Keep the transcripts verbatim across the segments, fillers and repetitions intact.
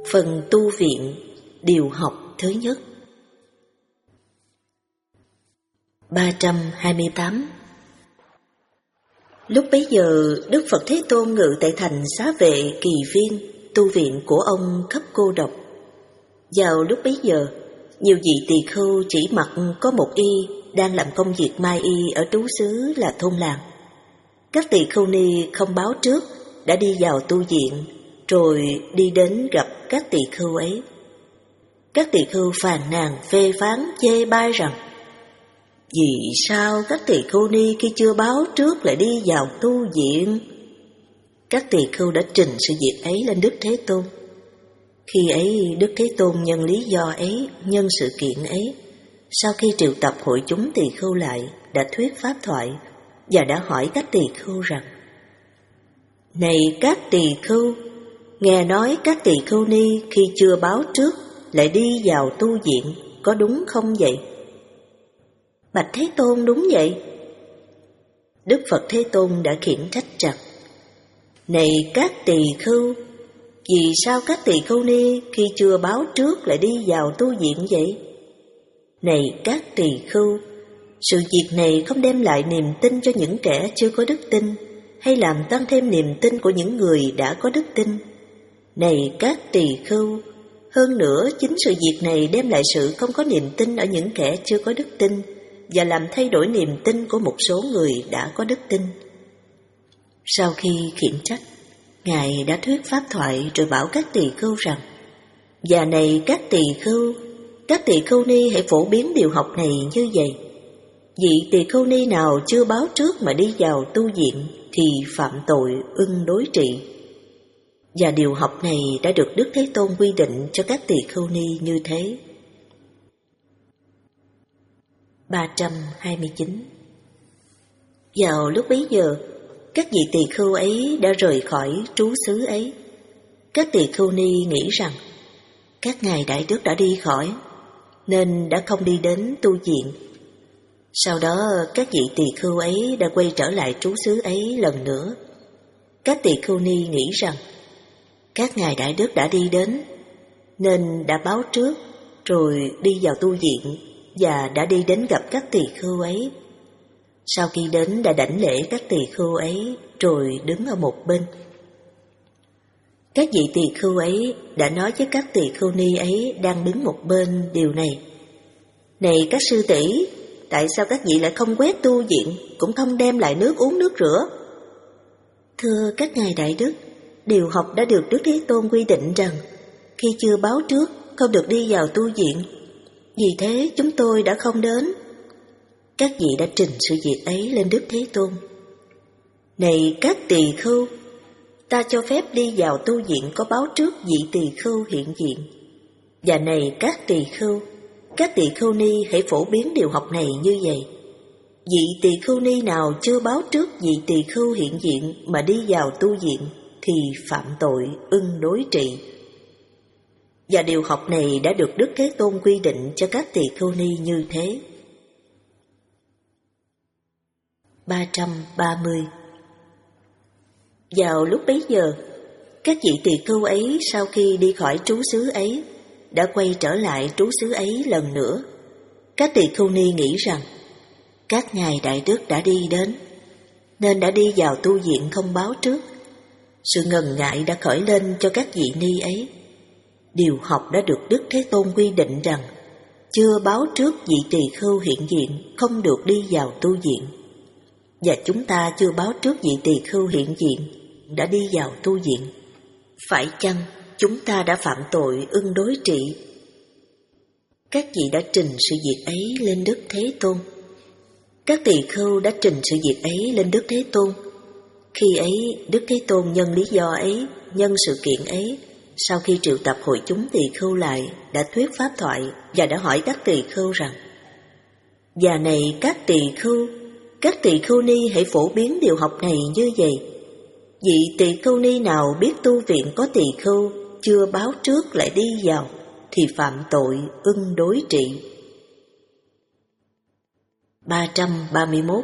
Phần tu viện, điều học thứ nhất. ba trăm hai mươi tám. Lúc bấy giờ, Đức Phật Thế Tôn ngự tại thành Xá Vệ Kỳ Viên, tu viện của ông khắp cô độc. Vào lúc bấy giờ, nhiều vị tỳ khưu chỉ mặc có một y đang làm công việc mai y ở trú xứ là thôn làng. Các tỳ khưu ni không báo trước đã đi vào tu viện, rồi đi đến gặp các tỳ khưu ấy. Các tỳ khưu phàn nàn phê phán chê bai rằng: vì sao các tỳ khưu ni khi chưa báo trước lại đi vào tu viện? Các tỳ khưu đã trình sự việc ấy lên Đức Thế Tôn. Khi ấy Đức Thế Tôn nhân lý do ấy, nhân sự kiện ấy, sau khi triệu tập hội chúng tỳ khưu lại, đã thuyết pháp thoại và đã hỏi các tỳ khưu rằng: này các tỳ khưu, nghe nói các tỳ khưu ni khi chưa báo trước lại đi vào tu viện, có đúng không vậy? Bạch Thế Tôn, đúng vậy. Đức Phật Thế Tôn đã khiển trách rằng: này các tỳ khưu, vì sao các tỳ khưu ni khi chưa báo trước lại đi vào tu viện vậy? Này các tỳ khưu, sự việc này không đem lại niềm tin cho những kẻ chưa có đức tin, hay làm tăng thêm niềm tin của những người đã có đức tin. Này các tỳ khưu, hơn nữa chính sự việc này đem lại sự không có niềm tin ở những kẻ chưa có đức tin, và làm thay đổi niềm tin của một số người đã có đức tin. Sau khi khiển trách, Ngài đã thuyết pháp thoại rồi bảo các tỳ khưu rằng: và này các tỳ khưu, các tỳ khưu ni hãy phổ biến điều học này như vậy. Vị tỳ khưu ni nào chưa báo trước mà đi vào tu viện thì phạm tội ưng đối trị. Và điều học này đã được Đức Thế Tôn quy định cho các tỳ khưu ni như thế. ba trăm hai mươi chín. Vào lúc bấy giờ, các vị tỳ khưu ấy đã rời khỏi trú xứ ấy. Các tỳ khưu ni nghĩ rằng các ngài đại đức đã đi khỏi, nên đã không đi đến tu viện. Sau đó các vị tỳ khưu ấy đã quay trở lại trú xứ ấy lần nữa. Các tỳ khưu ni nghĩ rằng các ngài đại đức đã đi đến, nên đã báo trước, rồi đi vào tu viện, và đã đi đến gặp các tỳ khưu ấy. Sau khi đến đã đảnh lễ các tỳ khưu ấy, rồi đứng ở một bên. Các vị tỳ khưu ấy đã nói với các tỳ khưu ni ấy đang đứng một bên điều này: này các sư tỷ, tại sao các vị lại không quét tu viện, cũng không đem lại nước uống nước rửa? Thưa các ngài đại đức, điều học đã được Đức Thế Tôn quy định rằng khi chưa báo trước không được đi vào tu viện, vì thế chúng tôi đã không đến. Các vị đã trình sự việc ấy lên Đức Thế Tôn. Này các tỳ khưu, ta cho phép đi vào tu viện có báo trước vị tỳ khưu hiện diện. Và này các tỳ khưu, các tỳ khưu ni hãy phổ biến điều học này như vậy. Vị tỳ khưu ni nào chưa báo trước vị tỳ khưu hiện diện mà đi vào tu viện thì phạm tội ưng đối trị. Và điều học này đã được Đức Thế Tôn quy định cho các tỳ khưu ni như thế. ba trăm ba mươi. Vào lúc bấy giờ, các vị tỳ khưu ấy sau khi đi khỏi trú xứ ấy đã quay trở lại trú xứ ấy lần nữa. Các tỳ khưu ni nghĩ rằng các ngài đại đức đã đi đến, nên đã đi vào tu viện không báo trước. Sự ngần ngại đã khởi lên cho các vị ni ấy. Điều học đã được Đức Thế Tôn quy định rằng chưa báo trước vị tỳ khưu hiện diện không được đi vào tu viện. Và chúng ta chưa báo trước vị tỳ khưu hiện diện đã đi vào tu viện. Phải chăng chúng ta đã phạm tội ưng đối trị? Các vị đã trình sự việc ấy lên Đức Thế Tôn. Các tỳ khưu đã trình sự việc ấy lên Đức Thế Tôn. Khi ấy Đức Thế Tôn nhân lý do ấy, nhân sự kiện ấy, sau khi triệu tập hội chúng tỳ khưu lại, đã thuyết pháp thoại và đã hỏi các tỳ khưu rằng: và này các tỳ khưu, các tỳ khưu ni hãy phổ biến điều học này như vậy. Vị tỳ khưu ni nào biết tu viện có tỳ khưu chưa báo trước lại đi vào thì phạm tội ưng đối trị. ba trăm ba mươi mốt.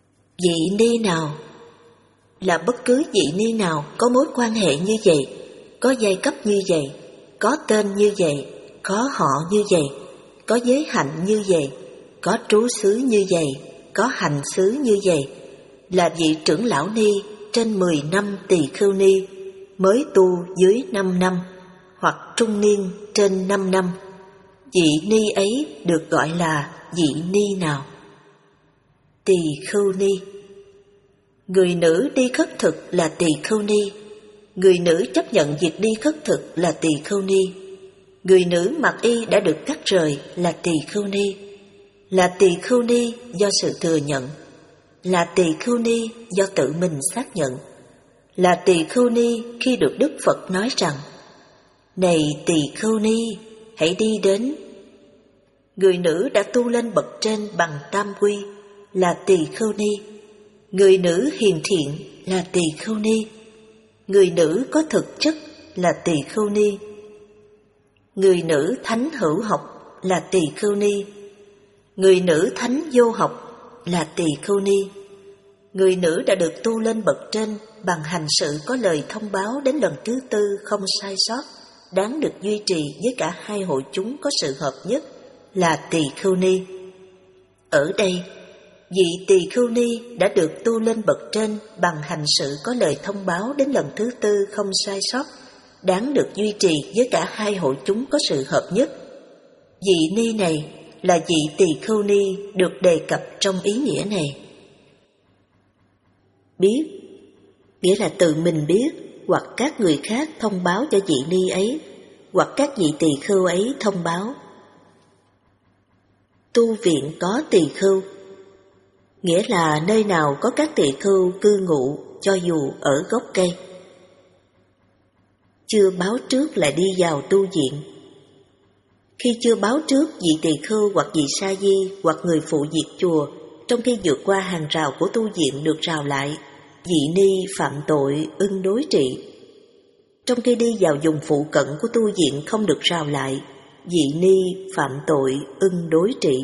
Vị ni nào là bất cứ vị ni nào có mối quan hệ như vậy có giai cấp như vậy, có tên như vậy, có họ như vậy, có giới hạnh như vậy, có trú xứ như vậy, có hành xứ như vậy, là vị trưởng lão ni trên mười năm tỳ khưu ni, mới tu dưới năm năm, hoặc trung niên trên năm năm. Vị ni ấy được gọi là vị ni nào? Tỳ khưu ni. Người nữ đi khất thực là tỳ khưu ni. Người nữ chấp nhận việc đi khất thực là tỳ khưu ni. Người nữ mặc y đã được cắt rời là tỳ khưu ni. Là tỳ khưu ni do sự thừa nhận. Là tỳ khưu ni do tự mình xác nhận. Là tỳ khưu ni khi được Đức Phật nói rằng: này tỳ khưu ni, hãy đi đến. Người nữ đã tu lên bậc trên bằng tam quy là tỳ khưu ni. Người nữ hiền thiện là tỳ khưu ni. Người nữ có thực chất là tỳ khưu ni. Người nữ thánh hữu học là tỳ khưu ni. Người nữ thánh vô học là tỳ khưu ni. Người nữ đã được tu lên bậc trên bằng hành sự có lời thông báo đến lần thứ tư không sai sót, đáng được duy trì với cả hai hội chúng có sự hợp nhất là tỳ khưu ni. Ở đây, vị tỳ khưu ni đã được tu lên bậc trên bằng hành sự có lời thông báo đến lần thứ tư không sai sót, đáng được duy trì với cả hai hội chúng có sự hợp nhất. Vị ni này là vị tỳ khưu ni được đề cập trong ý nghĩa này. Biết, nghĩa là tự mình biết, hoặc các người khác thông báo cho vị ni ấy, hoặc các vị tỳ khưu ấy thông báo. Tu viện có tỳ khưu, nghĩa là nơi nào có các tỳ khưu cư ngụ cho dù ở gốc cây. Chưa báo trước là đi vào tu viện. Khi chưa báo trước, vị tỳ khưu hoặc vị sa di hoặc người phụ việc chùa trong khi vượt qua hàng rào của tu viện được rào lại, vị ni phạm tội ưng đối trị. Trong khi đi vào vùng phụ cận của tu viện không được rào lại, vị ni phạm tội ưng đối trị.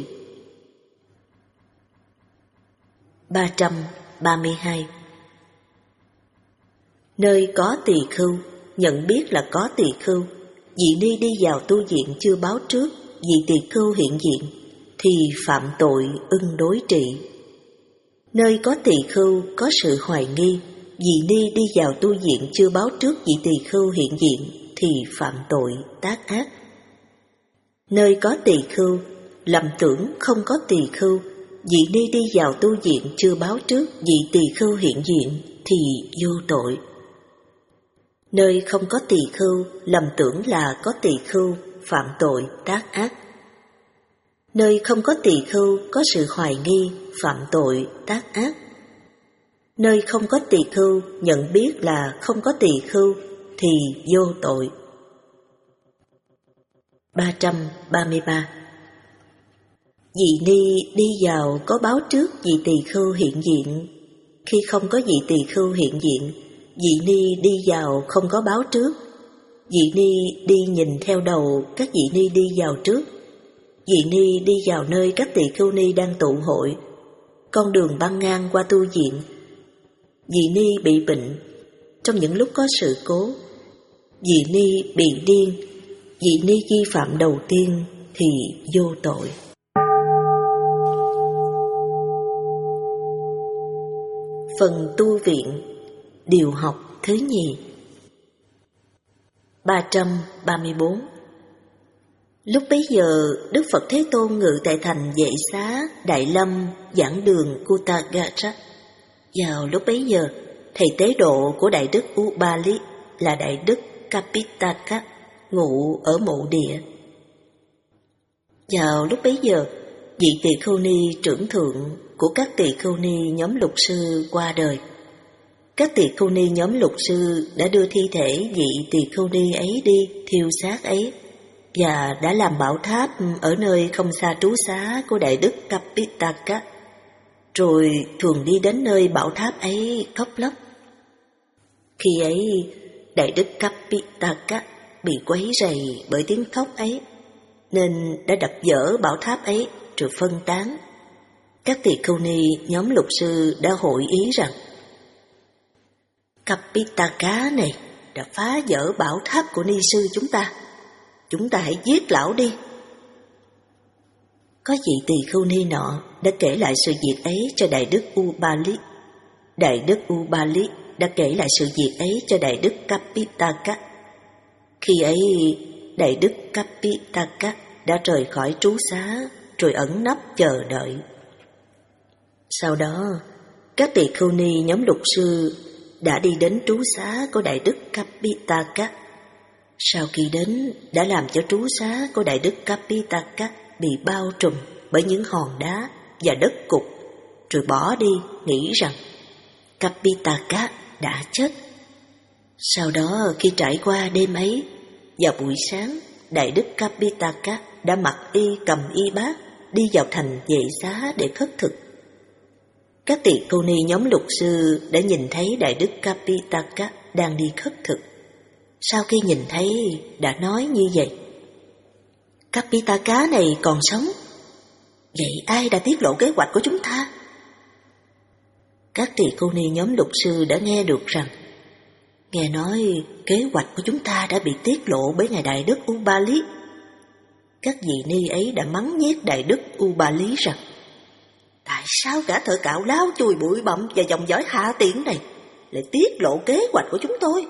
ba trăm ba mươi hai. Nơi có tỳ khưu, nhận biết là có tỳ khưu, vị ni đi vào tu viện chưa báo trước, vị tỳ khưu hiện diện, thì phạm tội ưng đối trị. Nơi có tỳ khưu có sự hoài nghi, vị ni đi vào tu viện chưa báo trước vị tỳ khưu hiện diện, thì phạm tội tác ác. Nơi có tỳ khưu, lầm tưởng không có tỳ khưu, vị ni đi vào tu viện chưa báo trước vị tỳ khưu hiện diện, thì vô tội. Nơi không có tỳ khưu, lầm tưởng là có tỳ khưu, phạm tội tác ác. Nơi không có tỳ khưu có sự hoài nghi, phạm tội tác ác. Nơi không có tỳ khưu, nhận biết là không có tỳ khưu, thì vô tội. ba trăm ba mươi ba. Vị ni đi vào có báo trước vị tỳ khưu hiện diện. Khi không có vị tỳ khưu hiện diện, vị ni đi vào không có báo trước. Vị ni đi nhìn theo đầu các vị ni đi vào trước. Vị ni đi vào nơi các tỳ khưu ni đang tụ hội. Con đường băng ngang qua tu viện. Vị ni bị bệnh. Trong những lúc có sự cố, vị ni bị điên. Vị ni vi phạm đầu tiên thì vô tội. Phần tu viện, điều học thứ nhì. ba trăm ba mươi bốn. Lúc bấy giờ, Đức Phật Thế Tôn ngự tại thành Vệ Xá, Đại Lâm, giảng đường Kuttagara. Vào lúc bấy giờ, thầy tế độ của Đại Đức Ubali là Đại Đức Kapitaka ngụ ở mộ địa. Vào lúc bấy giờ, vị tỳ khưu ni trưởng thượng của các tỳ khưu ni nhóm lục sư qua đời. Các tỳ khưu ni nhóm lục sư đã đưa thi thể vị tỳ khưu ni ấy đi thiêu xác ấy, và đã làm bảo tháp ở nơi không xa trú xá của Đại Đức Kapitaka, rồi thường đi đến nơi bảo tháp ấy khóc lóc. Khi ấy, Đại Đức Kapitaka bị quấy rầy bởi tiếng khóc ấy, nên đã đập vỡ bảo tháp ấy rồi phân tán. Các tỳ khưu ni nhóm lục sư đã hội ý rằng: Kapitaka này, đã phá vỡ bảo tháp của ni sư chúng ta. Chúng ta hãy giết lão đi. Có vị tỳ khưu ni nọ đã kể lại sự việc ấy cho Đại đức Ubali. Đại đức Ubali đã kể lại sự việc ấy cho Đại đức Kapitaka. Khi ấy, Đại đức Kapitaka đã rời khỏi trú xá rồi ẩn nấp chờ đợi. Sau đó, các tỳ khưu ni nhóm lục sư đã đi đến trú xá của Đại đức Kapitaka. Sau khi đến, đã làm cho trú xá của Đại đức Kapitaka bị bao trùm bởi những hòn đá và đất cục, rồi bỏ đi nghĩ rằng Kapitaka đã chết. Sau đó, khi trải qua đêm ấy, vào buổi sáng, Đại đức Kapitaka đã mặc y cầm y bát đi vào thành Vệ Xá để khất thực. Các tỳ khưu ni nhóm lục sư đã nhìn thấy Đại đức Kapitaka đang đi khất thực. Sau khi nhìn thấy, đã nói như vậy: Kapitaka này còn sống. Vậy ai đã tiết lộ kế hoạch của chúng ta? Các tỳ khưu ni nhóm lục sư đã nghe được rằng, nghe nói kế hoạch của chúng ta đã bị tiết lộ bởi ngài Đại đức Ubali. Các vị ni ấy đã mắng nhiếc Đại đức Ubali rằng, tại sao cả thợ cạo láo chùi bụi bặm và dòng dõi hạ tiện này lại tiết lộ kế hoạch của chúng tôi?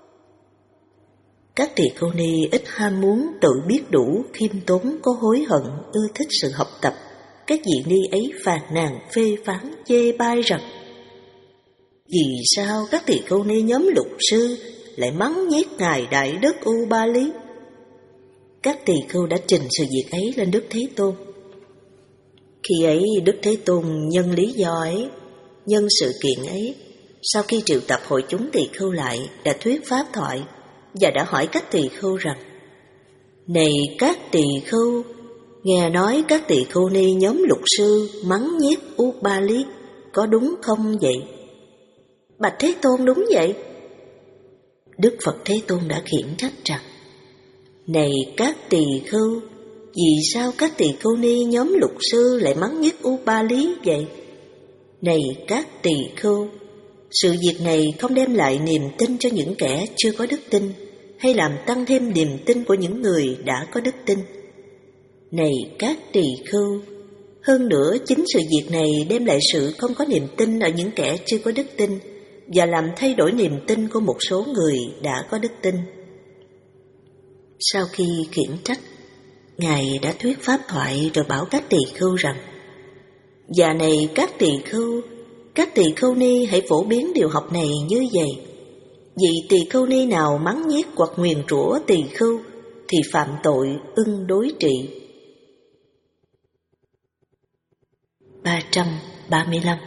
Các tỳ khưu ni ít ham muốn, tự biết đủ, khiêm tốn, có hối hận, ưa thích sự học tập. Các vị ni ấy phàn nàn, phê phán, chê bai rằng, vì sao các tỳ khưu ni nhóm lục sư lại mắng nhiếc ngài Đại đức Ubali? Các tỳ khưu đã trình sự việc ấy lên Đức Thế Tôn. Khi ấy Đức Thế Tôn nhân lý do ấy, nhân sự kiện ấy, sau khi triệu tập hội chúng tỳ khưu lại, đã thuyết pháp thoại và đã hỏi các tỳ khưu rằng, này các tỳ khưu, nghe nói các tỳ khưu ni nhóm lục sư mắng nhiếc Ubali, có đúng không vậy? Bạch Thế Tôn, đúng vậy. Đức Phật Thế Tôn đã khiển trách rằng, này các tỳ khưu, vì sao các tỳ khưu ni nhóm lục sư lại mắng nhiếc Ubali vậy? Này các tỳ khưu, sự việc này không đem lại niềm tin cho những kẻ chưa có đức tin, hay làm tăng thêm niềm tin của những người đã có đức tin. Này các tỳ khưu, hơn nữa chính sự việc này đem lại sự không có niềm tin ở những kẻ chưa có đức tin, và làm thay đổi niềm tin của một số người đã có đức tin. Sau khi khiển trách, Ngài đã thuyết pháp thoại rồi bảo các tỳ khưu rằng, và này các tỳ khưu, các tỳ khưu ni hãy phổ biến điều học này như vậy. Vị tỳ khưu ni nào mắng nhiếc hoặc nguyền rủa tỳ khưu thì phạm tội ưng đối trị. ba trăm ba mươi lăm.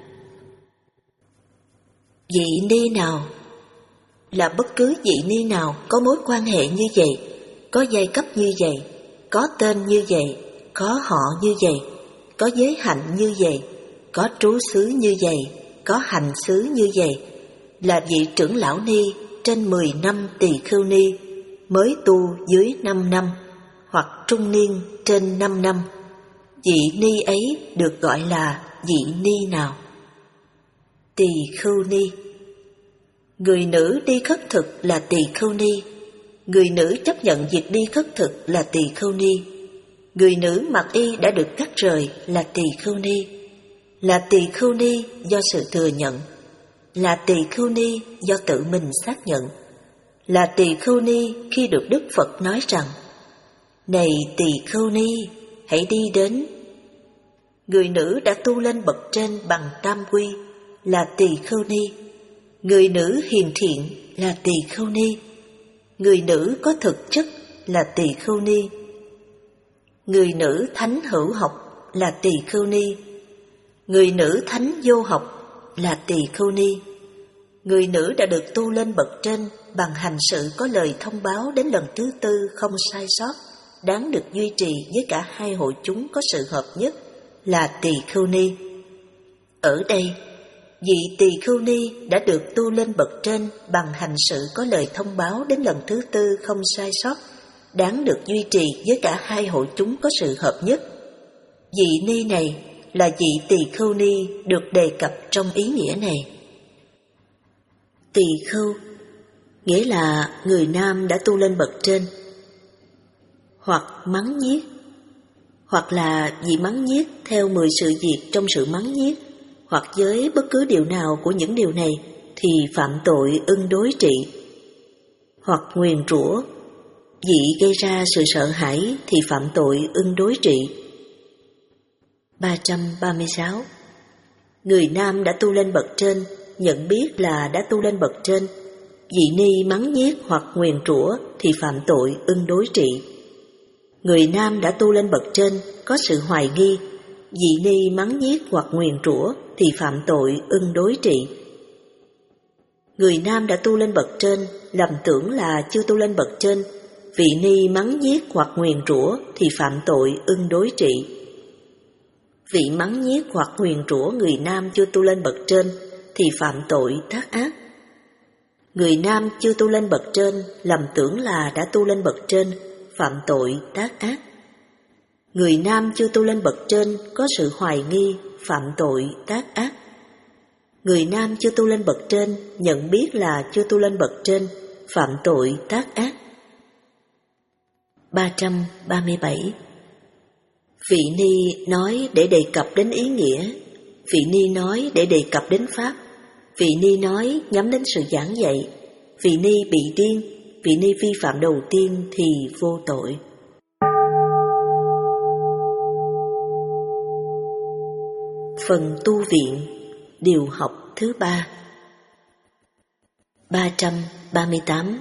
Vị ni nào là bất cứ vị ni nào có mối quan hệ như vậy, có giai cấp như vậy, có tên như vậy, có họ như vậy, có giới hạnh như vậy, có trú xứ như vậy, có hành xứ như vậy, là vị trưởng lão ni trên mười năm tỳ khưu ni, mới tu dưới năm năm, hoặc trung niên trên năm năm, vị ni ấy được gọi là vị ni nào? Tỳ khưu ni. Người nữ đi khất thực là tỳ khưu ni. Người nữ chấp nhận việc đi khất thực là tỳ khưu ni. Người nữ mặc y đã được cắt rời là tỳ khưu ni. Là tỳ khưu ni do sự thừa nhận. Là tỳ khưu ni do tự mình xác nhận. Là tỳ khưu ni khi được Đức Phật nói rằng, này tỳ khưu ni, hãy đi đến. Người nữ đã tu lên bậc trên bằng tam quy là tỳ khưu ni. Người nữ hiền thiện là tỳ khưu ni. Người nữ có thực chất là tỳ khưu ni. Người nữ thánh hữu học là tỳ khưu ni. Người nữ thánh vô học là tỳ khưu ni. Người nữ đã được tu lên bậc trên bằng hành sự có lời thông báo đến lần thứ tư không sai sót, đáng được duy trì với cả hai hội chúng có sự hợp nhất là tỳ khưu ni. Ở đây, vị tỳ khưu ni đã được tu lên bậc trên bằng hành sự có lời thông báo đến lần thứ tư không sai sót, đáng được duy trì với cả hai hội chúng có sự hợp nhất. Vị ni này là vị tỳ khưu ni được đề cập trong ý nghĩa này. Tỳ khưu, nghĩa là người nam đã tu lên bậc trên. Hoặc mắng nhiếc, hoặc là vì mắng nhiếc theo mười sự việc trong sự mắng nhiếc, hoặc với bất cứ điều nào của những điều này thì phạm tội ưng đối trị. Hoặc nguyền rủa, vì gây ra sự sợ hãi thì phạm tội ưng đối trị. ba trăm ba mươi sáu. Người nam đã tu lên bậc trên, nhận biết là đã tu lên bậc trên, vì ni mắng nhiếc hoặc nguyền rủa thì phạm tội ưng đối trị. Người nam đã tu lên bậc trên, có sự hoài nghi, vì ni mắng nhiếc hoặc nguyền rủa thì phạm tội ưng đối trị. Người nam đã tu lên bậc trên, lầm tưởng là chưa tu lên bậc trên, vì ni mắng nhiếc hoặc nguyền rủa thì phạm tội ưng đối trị. Vị mắng nhiếc hoặc nguyền rủa người nam chưa tu lên bậc trên thì phạm tội tác ác. Người nam chưa tu lên bậc trên, lầm tưởng là đã tu lên bậc trên, phạm tội tác ác. Người nam chưa tu lên bậc trên, có sự hoài nghi, phạm tội tác ác. Người nam chưa tu lên bậc trên, nhận biết là chưa tu lên bậc trên, phạm tội tác ác. ba trăm ba mươi bảy. Vị ni nói để đề cập đến ý nghĩa, vị ni nói để đề cập đến pháp, vị ni nói nhắm đến sự giảng dạy, vị ni bị điên, vị ni vi phạm đầu tiên thì vô tội. Phần tu viện, điều học thứ ba. ba trăm ba mươi tám.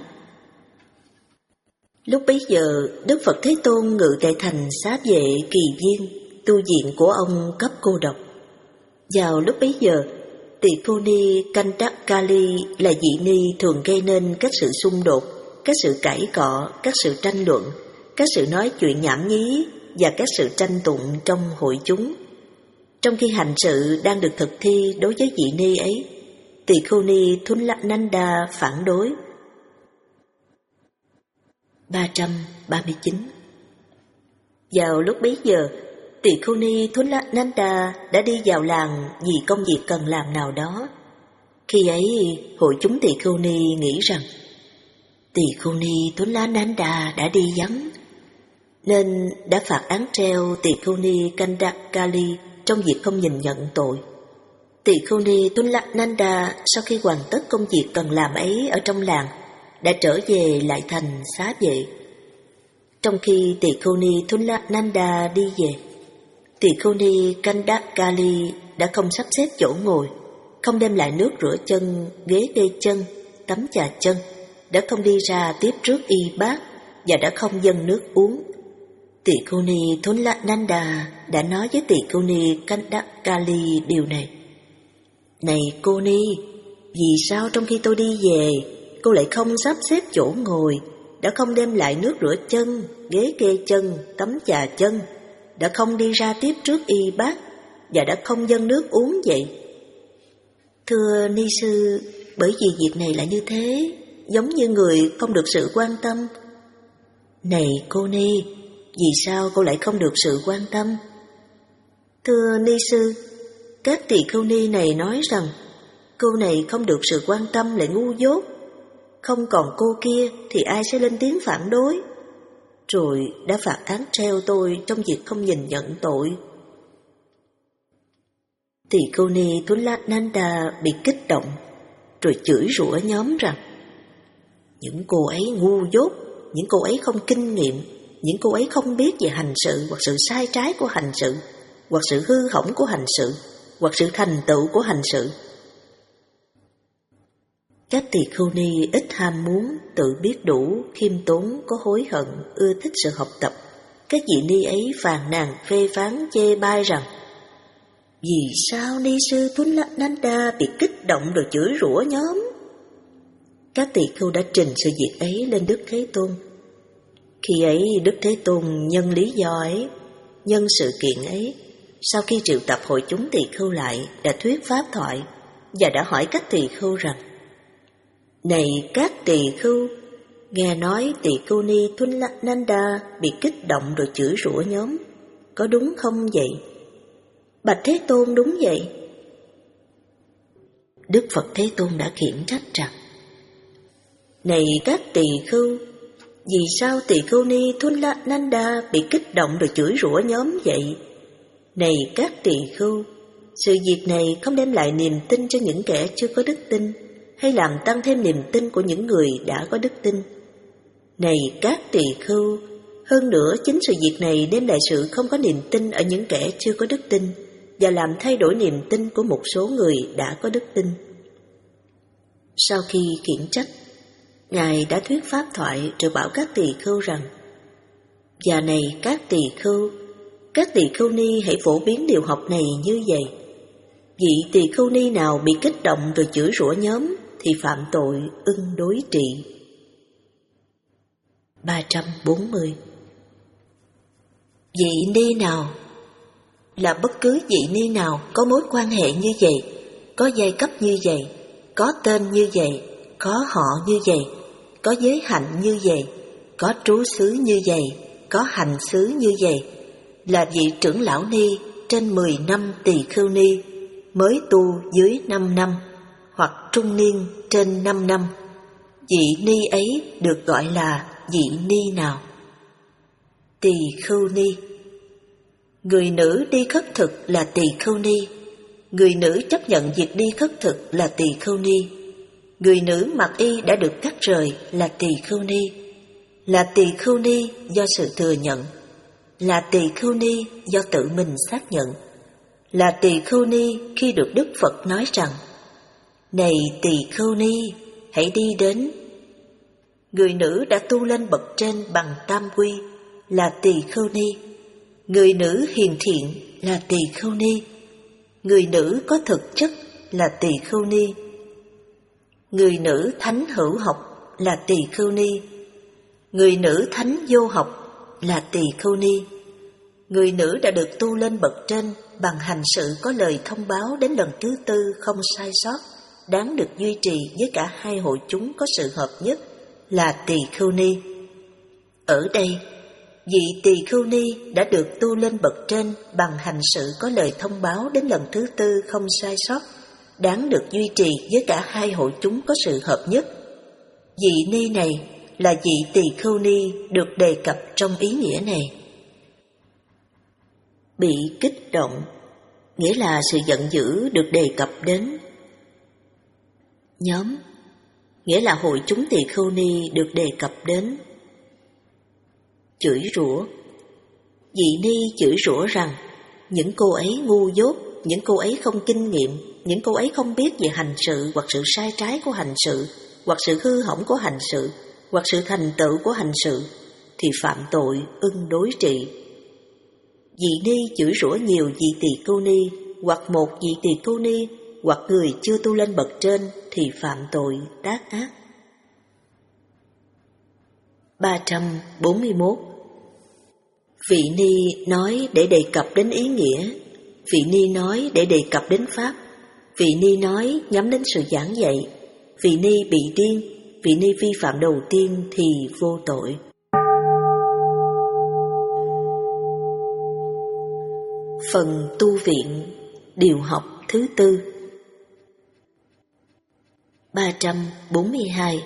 Lúc bấy giờ, Đức Phật Thế Tôn ngự tại thành Xá Vệ Kỳ Viên, tu viện của ông cấp cô độc. Vào lúc bấy giờ, Tỳ Khưu Ni Kandakali là vị ni thường gây nên các sự xung đột, các sự cãi cọ, các sự tranh luận, các sự nói chuyện nhảm nhí và các sự tranh tụng trong hội chúng. Trong khi hành sự đang được thực thi đối với vị ni ấy, Tỳ Khưu Ni Thulananda phản đối. ba trăm ba mươi chín. Vào lúc bấy giờ, Tỳ Khưu Ni Thulananda đã đi vào làng vì công việc cần làm nào đó. Khi ấy, hội chúng Tỳ Khưu Ni nghĩ rằng Tỳ Khưu Ni Thulananda đã đi vắng, nên đã phạt án treo Tỳ Khưu Ni Kandakali trong việc không nhìn nhận tội. Tỳ Khưu Ni Thulananda sau khi hoàn tất công việc cần làm ấy ở trong làng, đã trở về lại thành Xá Vệ. Trong khi Tỳ Khưu Ni Thulananda đi về, Tỳ Khưu Ni Kandakali đã không sắp xếp chỗ ngồi, không đem lại nước rửa chân, ghế kê chân, tấm chà chân, đã không đi ra tiếp trước y bát và đã không dâng nước uống. Tỳ Khưu Ni Thulananda đã nói với Tỳ Khưu Ni Kandakali điều này: Này cô Ni, vì sao trong khi tôi đi về, cô lại không sắp xếp chỗ ngồi, đã không đem lại nước rửa chân, ghế kê chân, tấm chà chân, đã không đi ra tiếp trước y bát và đã không dâng nước uống vậy? Thưa ni sư, bởi vì việc này là như thế, giống như người không được sự quan tâm. Này cô Ni, vì sao cô lại không được sự quan tâm? Thưa ni sư, các tỳ khưu ni này nói rằng cô này không được sự quan tâm lại ngu dốt, không còn cô kia thì ai sẽ lên tiếng phản đối, rồi đã phạt án treo tôi trong việc không nhìn nhận tội. Tỳ Khưu Ni Thulananda bị kích động, rồi chửi rủa nhóm rằng những cô ấy ngu dốt, những cô ấy không kinh nghiệm, những cô ấy không biết về hành sự hoặc sự sai trái của hành sự, hoặc sự hư hỏng của hành sự, hoặc sự thành tựu của hành sự. Các tỳ khưu ni ít ham muốn, tự biết đủ, khiêm tốn, có hối hận, ưa thích sự học tập. Các vị ni ấy phàn nàn phê phán chê bai rằng vì sao ni sư Thulananda bị kích động rồi chửi rủa nhóm? Các tỳ khưu đã trình sự việc ấy lên Đức Thế Tôn. Khi ấy Đức Thế Tôn nhân lý do ấy, nhân sự kiện ấy, sau khi triệu tập hội chúng tỳ khưu lại, đã thuyết pháp thoại và đã hỏi các tỳ khưu rằng: Này các tỳ khưu, nghe nói tỳ khưu ni Thulananda bị kích động rồi chửi rủa nhóm, có đúng không vậy? Bạch Thế Tôn, đúng vậy. Đức Phật Thế Tôn đã khiển trách rằng: Này các tỳ khưu, vì sao tỳ khưu ni Thulananda bị kích động rồi chửi rủa nhóm vậy? Này các tỳ khưu, sự việc này không đem lại niềm tin cho những kẻ chưa có đức tin, hay làm tăng thêm niềm tin của những người đã có đức tin. Này các tỳ khưu, hơn nữa chính sự việc này đem lại sự không có niềm tin ở những kẻ chưa có đức tin, và làm thay đổi niềm tin của một số người đã có đức tin. Sau khi khiển trách, Ngài đã thuyết pháp thoại rồi bảo các tỳ khưu rằng: Và này các tỳ khưu, các tỳ khưu ni hãy phổ biến điều học này như vậy. Vị tỳ khưu ni nào bị kích động rồi chửi rủa nhóm thì phạm tội ưng đối trị. ba trăm bốn mươi. Vị ni nào là bất cứ vị ni nào có mối quan hệ như vậy, có giai cấp như vậy, có tên như vậy, có họ như vậy, có giới hạnh như vậy, có trú xứ như vậy, có hành xứ như vậy, là vị trưởng lão ni trên mười năm tỳ khưu ni, mới tu dưới năm năm, hoặc trung niên trên năm năm, vị ni ấy được gọi là vị ni nào? Tỳ khưu ni. Người nữ đi khất thực là tỳ khưu ni. Người nữ chấp nhận việc đi khất thực là tỳ khưu ni. Người nữ mặc y đã được cắt rời là tỳ khưu ni. Là tỳ khưu ni do sự thừa nhận. Là tỳ khưu ni do tự mình xác nhận. Là tỳ khưu ni khi được Đức Phật nói rằng: Này tỳ khưu ni, hãy đi đến. Người nữ đã tu lên bậc trên bằng tam quy là tỳ khưu ni. Người nữ hiền thiện là tỳ khưu ni. Người nữ có thực chất là tỳ khưu ni. Người nữ thánh hữu học là tỳ khưu ni. Người nữ thánh vô học là tỳ khưu ni. Người nữ đã được tu lên bậc trên bằng hành sự có lời thông báo đến lần thứ tư không sai sót, đáng được duy trì với cả hai hội chúng có sự hợp nhất là tỳ khưu ni. Ở đây, vị tỳ khưu ni đã được tu lên bậc trên bằng hành sự có lời thông báo đến lần thứ tư không sai sót, đáng được duy trì với cả hai hội chúng có sự hợp nhất. Vị ni này là vị tỳ khưu ni được đề cập trong ý nghĩa này. Bị kích động nghĩa là sự giận dữ được đề cập đến. Nhóm nghĩa là hội chúng tỳ khưu ni được đề cập đến. Chửi rủa, vị ni chửi rủa rằng những cô ấy ngu dốt, những cô ấy không kinh nghiệm, những cô ấy không biết về hành sự hoặc sự sai trái của hành sự, hoặc sự hư hỏng của hành sự, hoặc sự thành tựu của hành sự, thì phạm tội ưng đối trị. Vị ni chửi rủa nhiều vị tỳ khưu ni, hoặc một vị tỳ khưu ni, hoặc người chưa tu lên bậc trên thì phạm tội tác ác. ba trăm bốn mươi mốt. Vị ni nói để đề cập đến ý nghĩa, vị ni nói để đề cập đến pháp, vị ni nói nhắm đến sự giảng dạy, vị ni bị điên, vị ni vi phạm đầu tiên thì vô tội. Phần tu viện, điều học thứ tư. ba trăm bốn mươi hai.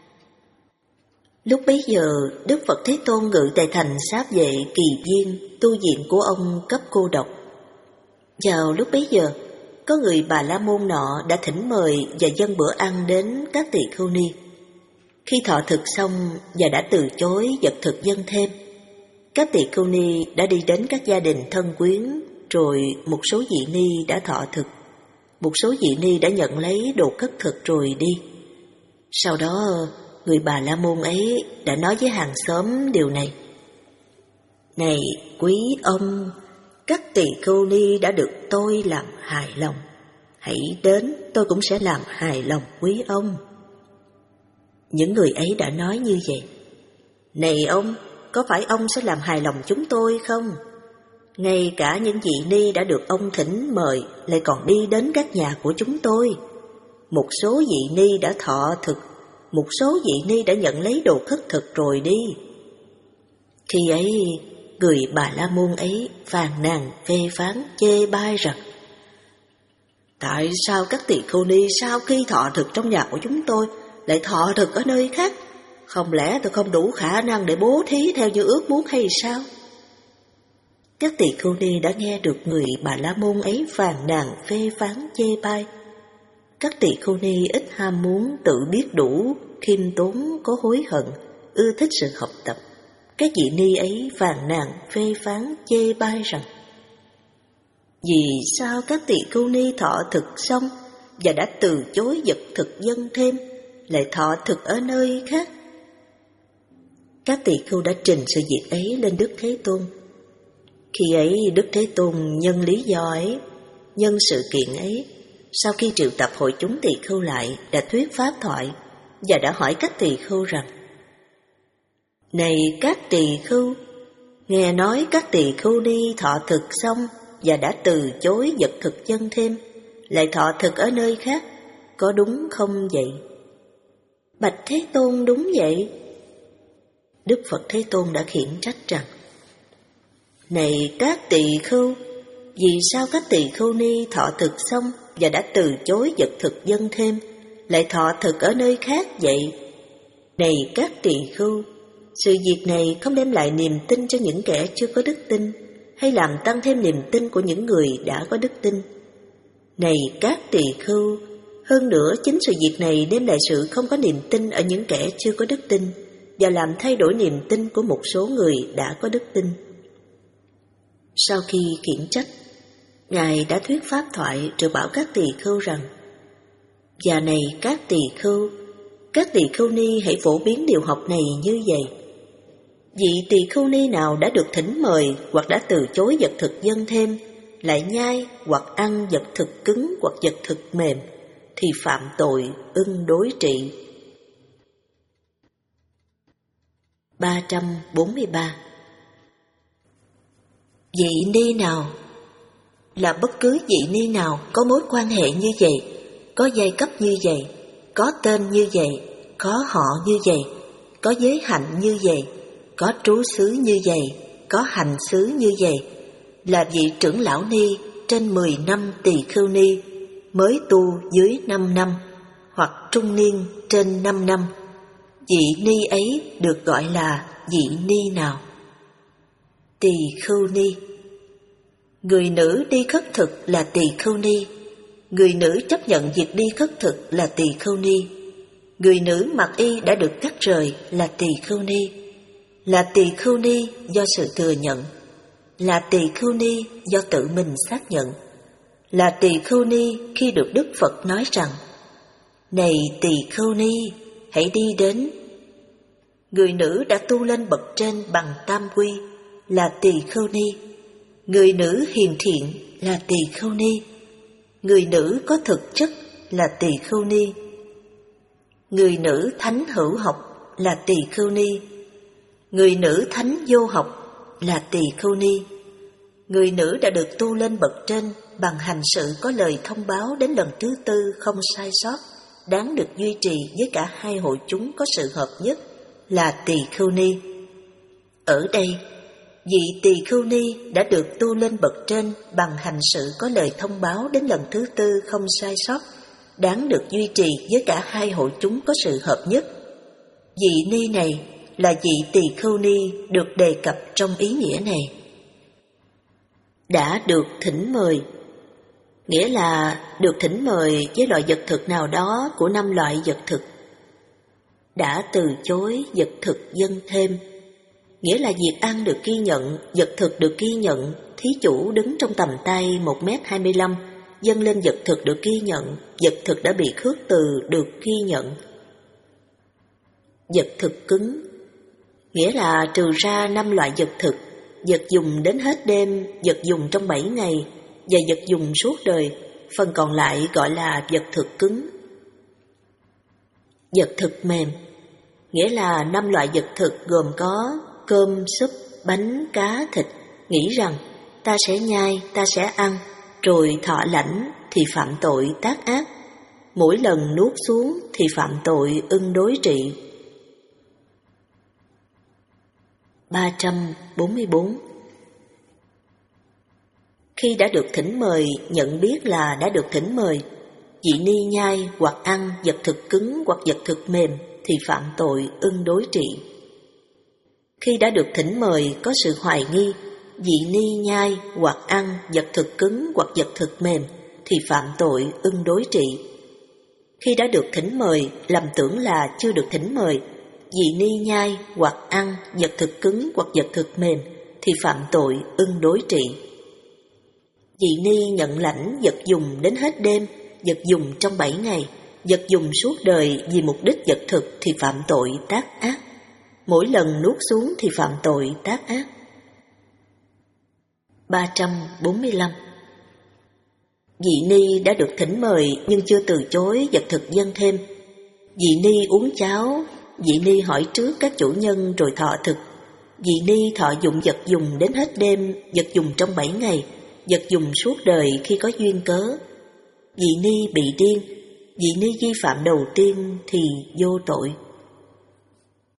Lúc bấy giờ, Đức Phật Thế Tôn ngự tại thành Xá Vệ Kỳ Viên, tu viện của ông cấp cô độc. Vào lúc bấy giờ, có người Bà La Môn nọ đã thỉnh mời và dâng bữa ăn đến các tỳ khưu ni. Khi thọ thực xong và đã từ chối vật thực dâng thêm, các tỳ khưu ni đã đi đến các gia đình thân quyến, rồi một số vị ni đã thọ thực, một số vị ni đã nhận lấy đồ cất thực rồi đi. Sau đó, người Bà La Môn ấy đã nói với hàng xóm điều này: Này quý ông, các tỳ khưu ni đã được tôi làm hài lòng. Hãy đến, tôi cũng sẽ làm hài lòng quý ông. Những người ấy đã nói như vậy: Này ông, có phải ông sẽ làm hài lòng chúng tôi không? Ngay cả những vị ni đã được ông thỉnh mời lại còn đi đến các nhà của chúng tôi. Một số vị ni đã thọ thực, một số vị ni đã nhận lấy đồ khất thực rồi đi. Khi ấy, người Bà La Môn ấy phàn nàn phê phán chê bai rằng: Tại sao các tỳ khưu ni sau khi thọ thực trong nhà của chúng tôi lại thọ thực ở nơi khác. Không lẽ tôi không đủ khả năng để bố thí theo như ước muốn hay sao? Các tỳ khưu ni đã nghe được người Bà La Môn ấy phàn nàn phê phán chê bai. Các tỳ khưu ni ít ham muốn, tự biết đủ, khiêm tốn, có hối hận, ưa thích sự học tập. Các vị ni ấy phàn nàn phê phán chê bai rằng: vì sao các tỳ khưu ni thọ thực xong và đã từ chối vật thực dâng thêm, lại thọ thực ở nơi khác? Các tỳ khưu đã trình sự việc ấy lên Đức Thế Tôn. Khi ấy Đức Thế Tôn nhân lý do ấy, nhân sự kiện ấy, sau khi triệu tập hội chúng tỳ khưu lại, đã thuyết pháp thoại và đã hỏi các tỳ khưu rằng: này các tỳ khưu, nghe nói các tỳ khưu ni thọ thực xong và đã từ chối vật thực dâng thêm, lại thọ thực ở nơi khác, có đúng không vậy? Bạch Thế Tôn, đúng vậy. Đức Phật Thế Tôn đã khiển trách rằng: này các tỳ khưu, vì sao các tỳ khưu ni thọ thực xong và đã từ chối vật thực dâng thêm, lại thọ thực ở nơi khác vậy? Này các tỳ khưu, sự việc này không đem lại niềm tin cho những kẻ chưa có đức tin, hay làm tăng thêm niềm tin của những người đã có đức tin. Này các tỳ khưu, hơn nữa chính sự việc này đem lại sự không có niềm tin ở những kẻ chưa có đức tin, và làm thay đổi niềm tin của một số người đã có đức tin. Sau khi khiển trách, Ngài đã thuyết pháp thoại rồi bảo các tỳ khưu rằng: và này các tỳ khưu, các tỳ khưu ni hãy phổ biến điều học này như vậy. Vị tỳ khưu ni nào đã được thỉnh mời hoặc đã từ chối vật thực dâng thêm, lại nhai hoặc ăn vật thực cứng hoặc vật thực mềm, thì phạm tội ưng đối trị. ba trăm bốn mươi ba. Vị ni nào là bất cứ vị ni nào có mối quan hệ như vậy, có giai cấp như vậy, có tên như vậy, có họ như vậy, có giới hạnh như vậy, có trú xứ như vậy, có hành xứ như vậy, là vị trưởng lão ni trên mười năm tỳ khưu ni, mới tu dưới năm năm, hoặc trung niên trên năm năm, vị ni ấy được gọi là vị ni nào? Tỳ khưu ni. Người nữ đi khất thực là tỳ khưu ni. Người nữ chấp nhận việc đi khất thực là tỳ khưu ni. Người nữ mặc y đã được cắt rời là tỳ khưu ni. Là tỳ khưu ni do sự thừa nhận. Là tỳ khưu ni do tự mình xác nhận. Là tỳ khưu ni khi được Đức Phật nói rằng: này tỳ khưu ni, hãy đi đến. Người nữ đã tu lên bậc trên bằng tam quy là tỳ khưu ni. Người nữ hiền thiện là tỳ khưu ni. Người nữ có thực chất là tỳ khưu ni. Người nữ thánh hữu học là tỳ khưu ni. Người nữ thánh vô học là tỳ khưu ni. Người nữ đã được tu lên bậc trên bằng hành sự có lời thông báo đến lần thứ tư không sai sót, đáng được duy trì với cả hai hội chúng có sự hợp nhất là tỳ khưu ni. Ở đây, vị tỳ khưu ni đã được tu lên bậc trên bằng hành sự có lời thông báo đến lần thứ tư không sai sót, đáng được duy trì với cả hai hội chúng có sự hợp nhất. Vị ni này là vị tỳ khưu ni được đề cập trong ý nghĩa này. Đã được thỉnh mời, nghĩa là được thỉnh mời với loại vật thực nào đó của năm loại vật thực. Đã từ chối vật thực dâng thêm, nghĩa là việc ăn được ghi nhận, vật thực được ghi nhận, thí chủ đứng trong tầm tay một mét hai mươi lăm, dâng lên vật thực được ghi nhận, vật thực đã bị khước từ được ghi nhận. Vật thực cứng, nghĩa là trừ ra năm loại vật thực, vật dùng đến hết đêm, vật dùng trong bảy ngày và vật dùng suốt đời, phần còn lại gọi là vật thực cứng. Vật thực mềm, nghĩa là năm loại vật thực gồm có cơm, súp, bánh, cá, thịt, nghĩ rằng ta sẽ nhai, ta sẽ ăn, rồi thọ lãnh thì phạm tội tác ác, mỗi lần nuốt xuống thì phạm tội ưng đối trị. ba trăm bốn mươi bốn. Khi đã được thỉnh mời, nhận biết là đã được thỉnh mời, Dị ni nhai hoặc ăn vật thực cứng hoặc vật thực mềm thì phạm tội ưng đối trị. Khi đã được thỉnh mời có sự hoài nghi, dị ni nhai hoặc ăn vật thực cứng hoặc vật thực mềm thì phạm tội ưng đối trị. Khi đã được thỉnh mời lầm tưởng là chưa được thỉnh mời, dị ni nhai hoặc ăn vật thực cứng hoặc vật thực mềm thì phạm tội ưng đối trị. Dị ni nhận lãnh vật dùng đến hết đêm, vật dùng trong bảy ngày, vật dùng suốt đời vì mục đích vật thực thì phạm tội tác ác. Mỗi lần nuốt xuống thì phạm tội tác ác. ba trăm bốn mươi lăm. Dị ni đã được thỉnh mời nhưng chưa từ chối vật thực dâng thêm. Dị ni uống cháo, dị ni hỏi trước các chủ nhân rồi thọ thực. Dị ni thọ dụng vật dùng đến hết đêm, vật dùng trong bảy ngày, vật dùng suốt đời khi có duyên cớ. Dị ni bị điên, dị ni vi phạm đầu tiên thì vô tội.